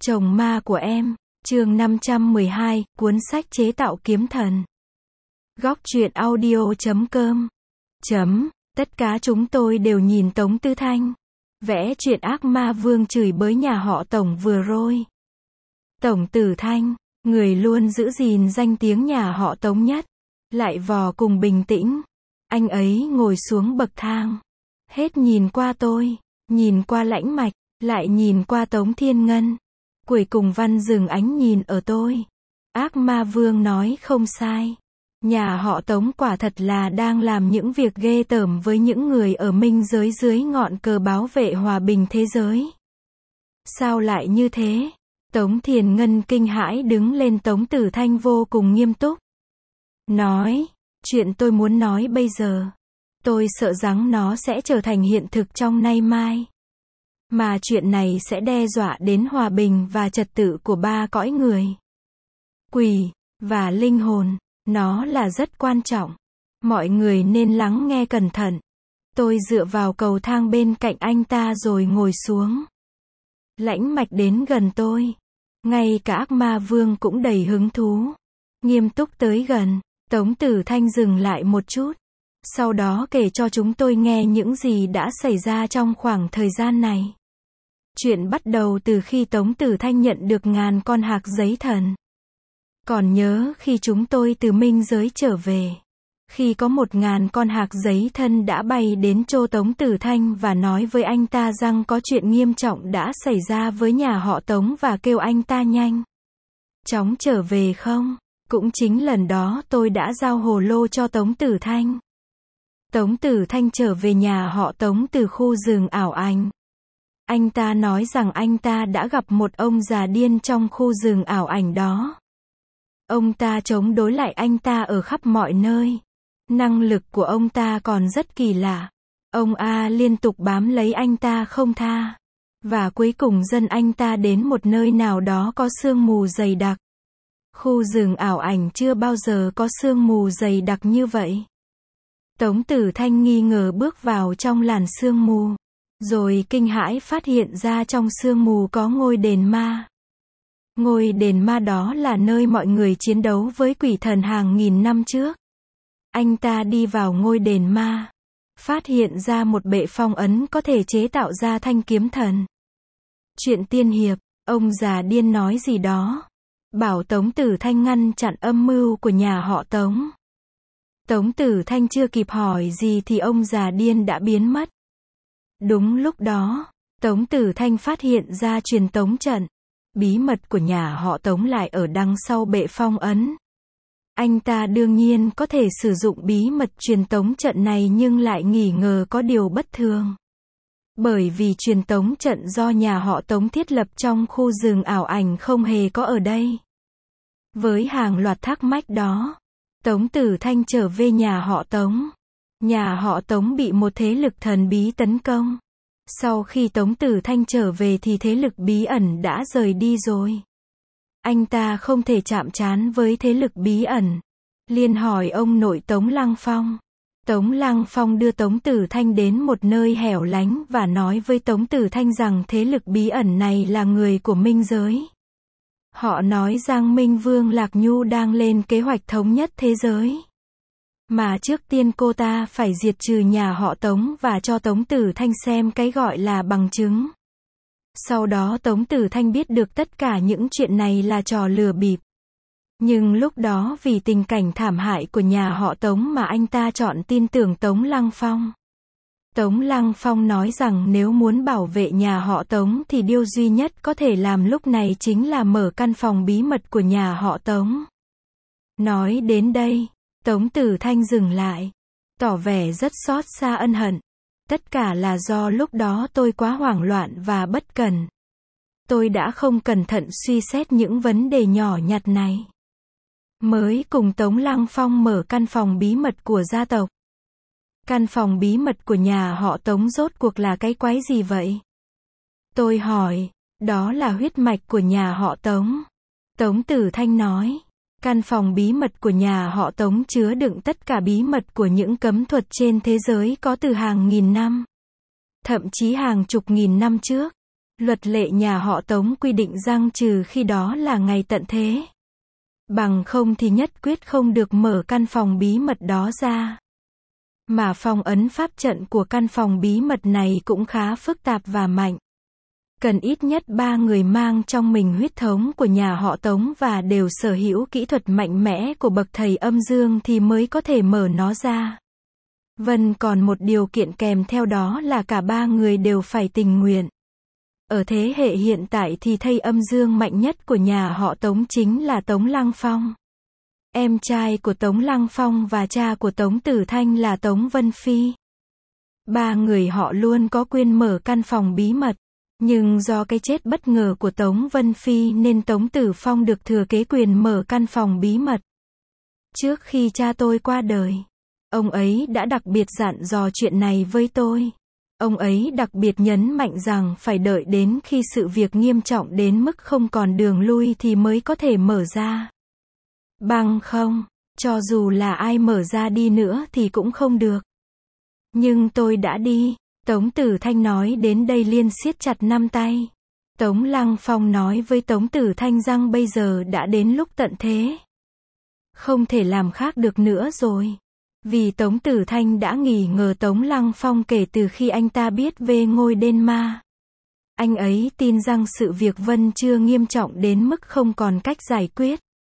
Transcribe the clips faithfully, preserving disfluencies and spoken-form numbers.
Chồng ma của em, chương năm trăm mười hai, cuốn sách chế tạo kiếm thần. Góc truyện audio chấm com chấm, tất cả chúng tôi đều nhìn Tống Tư Thanh. Vẽ chuyện ác ma vương chửi bới nhà họ Tổng vừa rồi. Tổng Tử Thanh, người luôn giữ gìn danh tiếng nhà họ Tống nhất, lại vò cùng bình tĩnh. Anh ấy ngồi xuống bậc thang. Hết nhìn qua tôi, nhìn qua Lãnh Mạch, lại nhìn qua Tống Thiên Ngân. Cuối cùng Văn dừng ánh nhìn ở tôi. Ác ma vương nói không sai. Nhà họ Tống quả thật là đang làm những việc ghê tởm với những người ở minh giới dưới ngọn cờ bảo vệ hòa bình thế giới. Sao lại như thế? Tống Thiên Ngân kinh hãi đứng lên. Tống Tử Thanh vô cùng nghiêm túc. Nói, chuyện tôi muốn nói bây giờ. Tôi sợ rằng nó sẽ trở thành hiện thực trong nay mai. Mà chuyện này sẽ đe dọa đến hòa bình và trật tự của ba cõi người. Quỷ, và linh hồn. Nó là rất quan trọng. Mọi người nên lắng nghe cẩn thận. Tôi dựa vào cầu thang bên cạnh anh ta rồi ngồi xuống. Lãnh Mạch đến gần tôi. Ngay cả ác ma vương cũng đầy hứng thú. Nghiêm túc tới gần. Tống Tử Thanh dừng lại một chút. Sau đó kể cho chúng tôi nghe những gì đã xảy ra trong khoảng thời gian này. Chuyện bắt đầu từ khi Tống Tử Thanh nhận được ngàn con hạc giấy thần. Còn nhớ khi chúng tôi từ minh giới trở về. Khi có một ngàn con hạc giấy thân đã bay đến chỗ Tống Tử Thanh và nói với anh ta rằng có chuyện nghiêm trọng đã xảy ra với nhà họ Tống và kêu anh ta nhanh chóng trở về không? Cũng chính lần đó tôi đã giao hồ lô cho Tống Tử Thanh. Tống Tử Thanh trở về nhà họ Tống từ khu rừng ảo ảnh. Anh ta nói rằng anh ta đã gặp một ông già điên trong khu rừng ảo ảnh đó. Ông ta chống đối lại anh ta ở khắp mọi nơi. Năng lực của ông ta còn rất kỳ lạ. Ông A liên tục bám lấy anh ta không tha. Và cuối cùng dẫn anh ta đến một nơi nào đó có sương mù dày đặc. Khu rừng ảo ảnh chưa bao giờ có sương mù dày đặc như vậy. Tống Tử Thanh nghi ngờ bước vào trong làn sương mù. Rồi kinh hãi phát hiện ra trong sương mù có ngôi đền ma. Ngôi đền ma đó là nơi mọi người chiến đấu với quỷ thần hàng nghìn năm trước. Anh ta đi vào ngôi đền ma. Phát hiện ra một bệ phong ấn có thể chế tạo ra thanh kiếm thần. Chuyện tiên hiệp, ông già điên nói gì đó. Bảo Tống Tử Thanh ngăn chặn âm mưu của nhà họ Tống. Tống Tử Thanh chưa kịp hỏi gì thì ông già điên đã biến mất. Đúng lúc đó, Tống Tử Thanh phát hiện ra truyền tống trận. Bí mật của nhà họ Tống lại ở đằng sau bệ phong ấn. Anh ta đương nhiên có thể sử dụng bí mật truyền tống trận này nhưng lại nghi ngờ có điều bất thường. Bởi vì truyền tống trận do nhà họ Tống thiết lập trong khu rừng ảo ảnh không hề có ở đây. Với hàng loạt thắc mắc đó, Tống Tử Thanh trở về nhà họ Tống. Nhà họ Tống bị một thế lực thần bí tấn công. Sau khi Tống Tử Thanh trở về thì thế lực bí ẩn đã rời đi rồi. Anh ta không thể chạm trán với thế lực bí ẩn. Liền hỏi ông nội Tống Lăng Phong. Tống Lăng Phong đưa Tống Tử Thanh đến một nơi hẻo lánh và nói với Tống Tử Thanh rằng thế lực bí ẩn này là người của minh giới. Họ nói rằng Minh Vương Lạc Nhu đang lên kế hoạch thống nhất thế giới. Mà trước tiên cô ta phải diệt trừ nhà họ Tống và cho Tống Tử Thanh xem cái gọi là bằng chứng. Sau đó Tống Tử Thanh biết được tất cả những chuyện này là trò lừa bịp. Nhưng lúc đó vì tình cảnh thảm hại của nhà họ Tống mà anh ta chọn tin tưởng Tống Lăng Phong. Tống Lăng Phong nói rằng nếu muốn bảo vệ nhà họ Tống thì điều duy nhất có thể làm lúc này chính là mở căn phòng bí mật của nhà họ Tống. Nói đến đây, Tống Tử Thanh dừng lại, tỏ vẻ rất xót xa ân hận. Tất cả là do lúc đó tôi quá hoảng loạn và bất cẩn. Tôi đã không cẩn thận suy xét những vấn đề nhỏ nhặt này. Mới cùng Tống Lăng Phong mở căn phòng bí mật của gia tộc. Căn phòng bí mật của nhà họ Tống rốt cuộc là cái quái gì vậy? Tôi hỏi, đó là huyết mạch của nhà họ Tống. Tống Tử Thanh nói. Căn phòng bí mật của nhà họ Tống chứa đựng tất cả bí mật của những cấm thuật trên thế giới có từ hàng nghìn năm. Thậm chí hàng chục nghìn năm trước. Luật lệ nhà họ Tống quy định rằng trừ khi đó là ngày tận thế. Bằng không thì nhất quyết không được mở căn phòng bí mật đó ra. Mà phong ấn pháp trận của căn phòng bí mật này cũng khá phức tạp và mạnh. Cần ít nhất ba người mang trong mình huyết thống của nhà họ Tống và đều sở hữu kỹ thuật mạnh mẽ của bậc thầy âm dương thì mới có thể mở nó ra. Vân còn một điều kiện kèm theo đó là cả ba người đều phải tình nguyện. Ở thế hệ hiện tại thì thầy âm dương mạnh nhất của nhà họ Tống chính là Tống Lăng Phong. Em trai của Tống Lăng Phong và cha của Tống Tử Thanh là Tống Vân Phi. Ba người họ luôn có quyền mở căn phòng bí mật. Nhưng do cái chết bất ngờ của Tống Vân Phi nên Tống Tử Phong được thừa kế quyền mở căn phòng bí mật. Trước khi cha tôi qua đời, ông ấy đã đặc biệt dặn dò chuyện này với tôi. Ông ấy đặc biệt nhấn mạnh rằng phải đợi đến khi sự việc nghiêm trọng đến mức không còn đường lui thì mới có thể mở ra. Bằng không, cho dù là ai mở ra đi nữa thì cũng không được. Nhưng tôi đã đi. Tống Tử Thanh nói đến đây liền siết chặt năm tay. Tống Lăng Phong nói với Tống Tử Thanh rằng bây giờ đã đến lúc tận thế. Không thể làm khác được nữa rồi. Vì Tống Tử Thanh đã nghi ngờ Tống Lăng Phong kể từ khi anh ta biết về ngôi đên ma. Anh ấy tin rằng sự việc Vân chưa nghiêm trọng đến mức không còn cách giải quyết.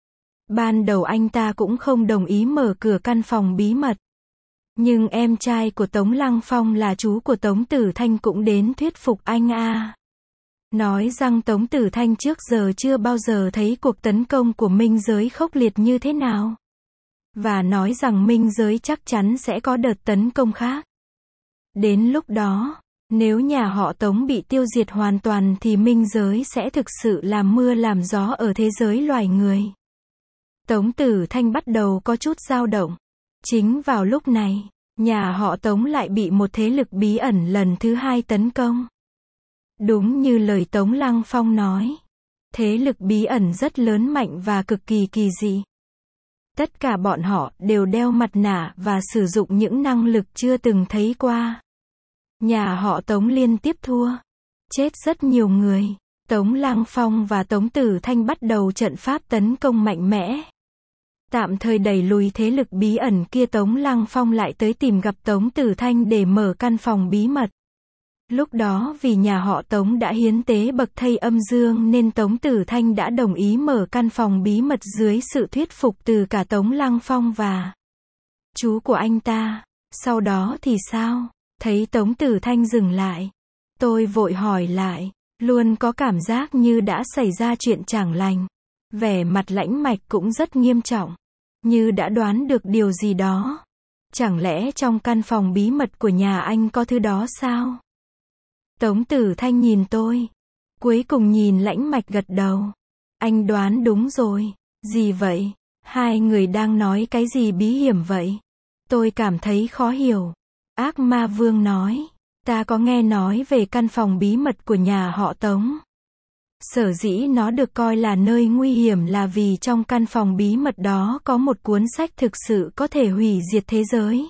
Ban đầu anh ta cũng không đồng ý mở cửa căn phòng bí mật. Nhưng em trai của Tống Lăng Phong là chú của Tống Tử Thanh cũng đến thuyết phục anh a. Nói rằng Tống Tử Thanh trước giờ chưa bao giờ thấy cuộc tấn công của Minh Giới khốc liệt như thế nào. Và nói rằng Minh Giới chắc chắn sẽ có đợt tấn công khác. Đến lúc đó, nếu nhà họ Tống bị tiêu diệt hoàn toàn thì Minh Giới sẽ thực sự làm mưa làm gió ở thế giới loài người. Tống Tử Thanh bắt đầu có chút dao động. Chính vào lúc này, nhà họ Tống lại bị một thế lực bí ẩn lần thứ hai tấn công. Đúng như lời Tống Lăng Phong nói, thế lực bí ẩn rất lớn mạnh và cực kỳ kỳ dị. Tất cả bọn họ đều đeo mặt nạ và sử dụng những năng lực chưa từng thấy qua. Nhà họ Tống liên tiếp thua, chết rất nhiều người. Tống Lăng Phong và Tống Tử Thanh bắt đầu trận pháp tấn công mạnh mẽ. Tạm thời đẩy lùi thế lực bí ẩn kia, Tống Lăng Phong lại tới tìm gặp Tống Tử Thanh để mở căn phòng bí mật. Lúc đó vì nhà họ Tống đã hiến tế bậc thầy âm dương nên Tống Tử Thanh đã đồng ý mở căn phòng bí mật dưới sự thuyết phục từ cả Tống Lăng Phong và chú của anh ta. Sau đó thì sao? Thấy Tống Tử Thanh dừng lại, tôi vội hỏi lại, luôn có cảm giác như đã xảy ra chuyện chẳng lành. Vẻ mặt Lãnh Mạch cũng rất nghiêm trọng, như đã đoán được điều gì đó. Chẳng lẽ trong căn phòng bí mật của nhà anh có thứ đó sao? Tống Tử Thanh nhìn tôi, cuối cùng nhìn Lãnh Mạch gật đầu. Anh đoán đúng rồi. Gì vậy? Hai người đang nói cái gì bí hiểm vậy? Tôi cảm thấy khó hiểu. Ác Ma Vương nói, ta có nghe nói về căn phòng bí mật của nhà họ Tống. Sở dĩ nó được coi là nơi nguy hiểm là vì trong căn phòng bí mật đó có một cuốn sách thực sự có thể hủy diệt thế giới.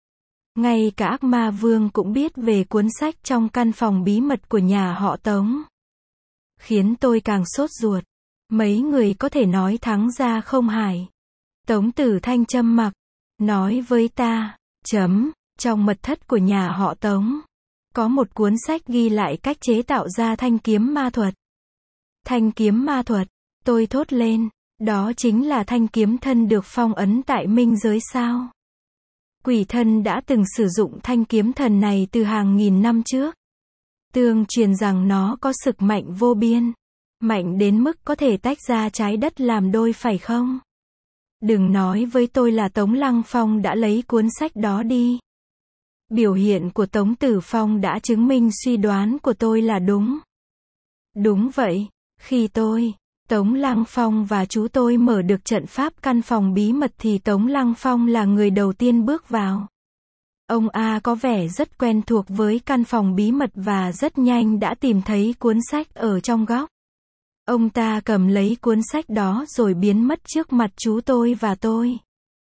Ngay cả Ác Ma Vương cũng biết về cuốn sách trong căn phòng bí mật của nhà họ Tống. Khiến tôi càng sốt ruột. Mấy người có thể nói thắng ra không hài? Tống Tử Thanh trầm mặc, nói với ta, chấm, trong mật thất của nhà họ Tống, có một cuốn sách ghi lại cách chế tạo ra thanh kiếm ma thuật. Thanh kiếm ma thuật, tôi thốt lên, đó chính là thanh kiếm thân được phong ấn tại Minh Giới sao? Quỷ thân đã từng sử dụng thanh kiếm thần này từ hàng nghìn năm trước. Tương truyền rằng nó có sức mạnh vô biên, mạnh đến mức có thể tách ra trái đất làm đôi phải không? Đừng nói với tôi là Tống Lăng Phong đã lấy cuốn sách đó đi. Biểu hiện của Tống Tử Phong đã chứng minh suy đoán của tôi là đúng. Đúng vậy, khi tôi, Tống Lăng Phong và chú tôi mở được trận pháp căn phòng bí mật thì Tống Lăng Phong là người đầu tiên bước vào. Ông A có vẻ rất quen thuộc với căn phòng bí mật và rất nhanh đã tìm thấy cuốn sách ở trong góc. Ông ta cầm lấy cuốn sách đó rồi biến mất trước mặt chú tôi và tôi.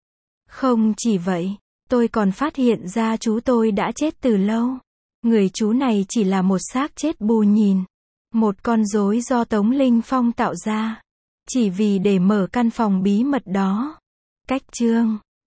Không chỉ vậy, tôi còn phát hiện ra chú tôi đã chết từ lâu. Người chú này chỉ là một xác chết bù nhìn. Một con rối do Tống Linh Phong tạo ra. Chỉ vì để mở căn phòng bí mật đó. Cách chương